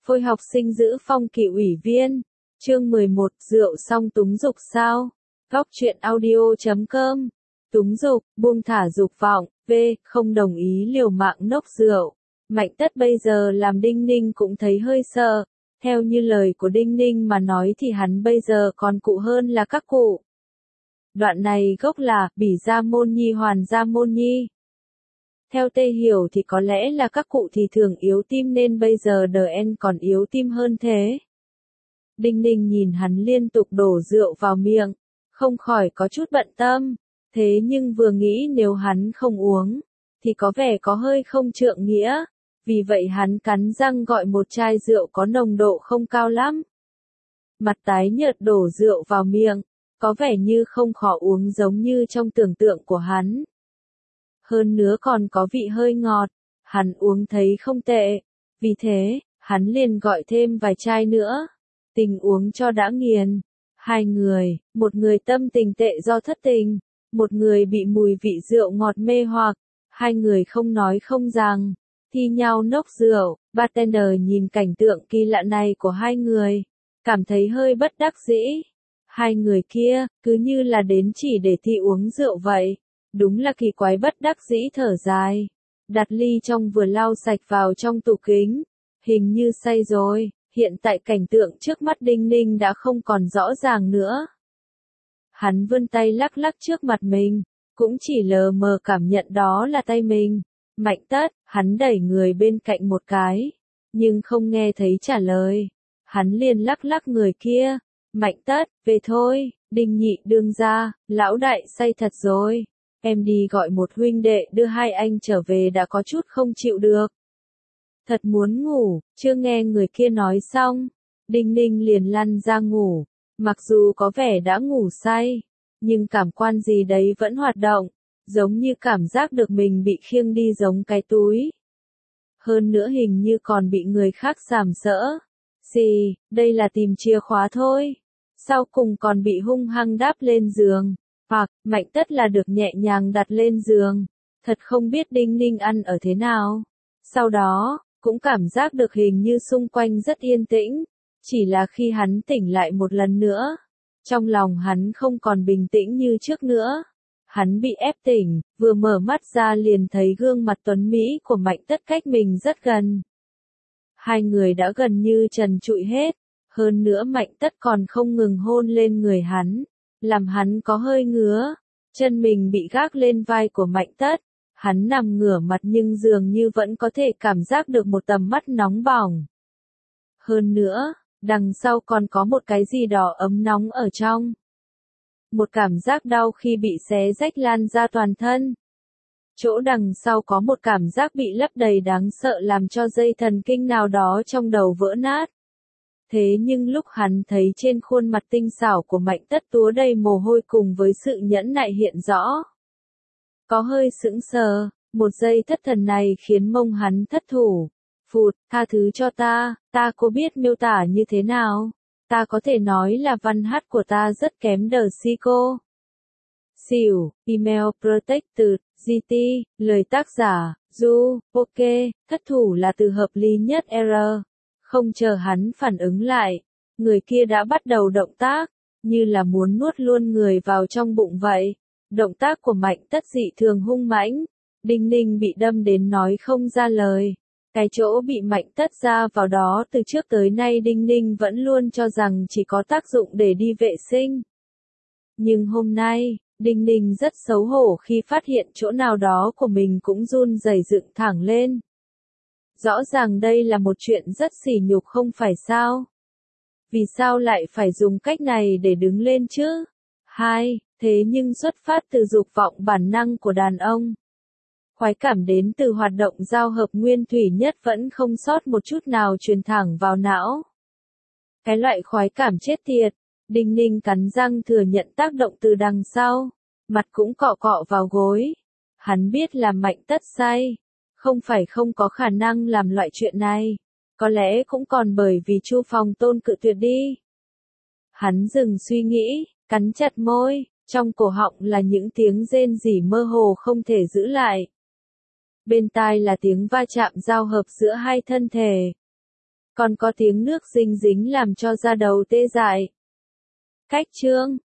Phôi học sinh giữ phong kỳ ủy viên. Chương 11, rượu xong túng dục sao? Góc truyện audio.com. Túng dục, buông thả dục vọng, không đồng ý liều mạng nốc rượu. Mạnh Tất bây giờ làm Đinh Ninh cũng thấy hơi sợ. Theo như lời của Đinh Ninh mà nói thì hắn bây giờ còn cụ hơn là các cụ. Đoạn này gốc là Bỉ Gia Môn Nhi Hoàn Gia Môn Nhi. Theo Tê hiểu thì có lẽ là các cụ thì thường yếu tim nên bây giờ DN còn yếu tim hơn thế. Đinh Ninh nhìn hắn liên tục đổ rượu vào miệng, không khỏi có chút bận tâm. Thế nhưng vừa nghĩ nếu hắn không uống, thì có vẻ có hơi không trượng nghĩa. Vì vậy hắn cắn răng gọi một chai rượu có nồng độ không cao lắm. Mặt tái nhợt đổ rượu vào miệng, có vẻ như không khó uống giống như trong tưởng tượng của hắn. Hơn nữa còn có vị hơi ngọt, hắn uống thấy không tệ. Vì thế, hắn liền gọi thêm vài chai nữa. Tình uống cho đã nghiền. Hai người, một người tâm tình tệ do thất tình, một người bị mùi vị rượu ngọt mê hoặc. Hai người không nói không rằng, thi nhau nốc rượu. Bartender nhìn cảnh tượng kỳ lạ này của hai người, cảm thấy hơi bất đắc dĩ. Hai người kia, cứ như là đến chỉ để thi uống rượu vậy. Đúng là kỳ quái, bất đắc dĩ thở dài. Đặt ly trong vừa lau sạch vào trong tủ kính. Hình như say rồi, hiện tại cảnh tượng trước mắt Đinh Ninh đã không còn rõ ràng nữa. Hắn vươn tay lắc lắc trước mặt mình, cũng chỉ lờ mờ cảm nhận đó là tay mình. Mạnh Tất, hắn đẩy người bên cạnh một cái, nhưng không nghe thấy trả lời. Hắn liền lắc lắc người kia. Mạnh Tất, về thôi. Đinh Nhị đương ra, lão đại say thật rồi. Em đi gọi một huynh đệ đưa hai anh trở về đã có chút không chịu được. Thật muốn ngủ. Chưa nghe người kia nói xong, Đinh Ninh liền lăn ra ngủ. Mặc dù có vẻ đã ngủ say, nhưng cảm quan gì đấy vẫn hoạt động, giống như cảm giác được mình bị khiêng đi giống cái túi. Hơn nữa hình như còn bị người khác sàm sỡ. Gì, đây là tìm chìa khóa thôi. Sau cùng còn bị hung hăng đáp lên giường. Hoặc, Mạnh Tất là được nhẹ nhàng đặt lên giường. Thật không biết Đinh Ninh ăn ở thế nào. Sau đó, cũng cảm giác được hình như xung quanh rất yên tĩnh. Chỉ là khi hắn tỉnh lại một lần nữa, trong lòng hắn không còn bình tĩnh như trước nữa. Hắn bị ép tỉnh, vừa mở mắt ra liền thấy gương mặt tuấn mỹ của Mạnh Tất cách mình rất gần. Hai người đã gần như trần trụi hết. Hơn nữa Mạnh Tất còn không ngừng hôn lên người hắn, làm hắn có hơi ngứa. Chân mình bị gác lên vai của Mạnh Tất. Hắn nằm ngửa mặt nhưng dường như vẫn có thể cảm giác được một tầm mắt nóng bỏng. Hơn nữa, đằng sau còn có một cái gì đó ấm nóng ở trong. Một cảm giác đau khi bị xé rách lan ra toàn thân. Chỗ đằng sau có một cảm giác bị lấp đầy đáng sợ làm cho dây thần kinh nào đó trong đầu vỡ nát. Thế nhưng lúc hắn thấy trên khuôn mặt tinh xảo của Mạnh Tất túa đầy mồ hôi cùng với sự nhẫn nại hiện rõ. Có hơi sững sờ, một giây thất thần này khiến mông hắn thất thủ. Phụt, tha thứ cho ta có biết miêu tả như thế nào? Ta có thể nói là văn hát của ta rất kém đờ si cô. Xỉu, email protected, GT, lời tác giả, Du, ok, thất thủ là từ hợp lý nhất error. Không chờ hắn phản ứng lại, người kia đã bắt đầu động tác, như là muốn nuốt luôn người vào trong bụng vậy. Động tác của Mạnh Tất dị thường hung mãnh. Đinh Ninh bị đâm đến nói không ra lời. Cái chỗ bị Mạnh Tất ra vào đó từ trước tới nay Đinh Ninh vẫn luôn cho rằng chỉ có tác dụng để đi vệ sinh. Nhưng hôm nay, Đinh Ninh rất xấu hổ khi phát hiện chỗ nào đó của mình cũng run rẩy dựng thẳng lên. Rõ ràng đây là một chuyện rất sỉ nhục không phải sao? Vì sao lại phải dùng cách này để đứng lên chứ? Thế nhưng xuất phát từ dục vọng bản năng của đàn ông. Khoái cảm đến từ hoạt động giao hợp nguyên thủy nhất vẫn không sót một chút nào truyền thẳng vào não. Cái loại khoái cảm chết tiệt. Đinh Ninh cắn răng thừa nhận tác động từ đằng sau. Mặt cũng cọ cọ vào gối. Hắn biết là Mạnh Tất say. Không phải không có khả năng làm loại chuyện này. Có lẽ cũng còn bởi vì Chu Phòng Tôn cự tuyệt đi. Hắn dừng suy nghĩ, cắn chặt môi. Trong cổ họng là những tiếng rên rỉ mơ hồ không thể giữ lại. Bên tai là tiếng va chạm giao hợp giữa hai thân thể. còn có tiếng nước dinh dính làm cho da đầu tê dại. Cách chương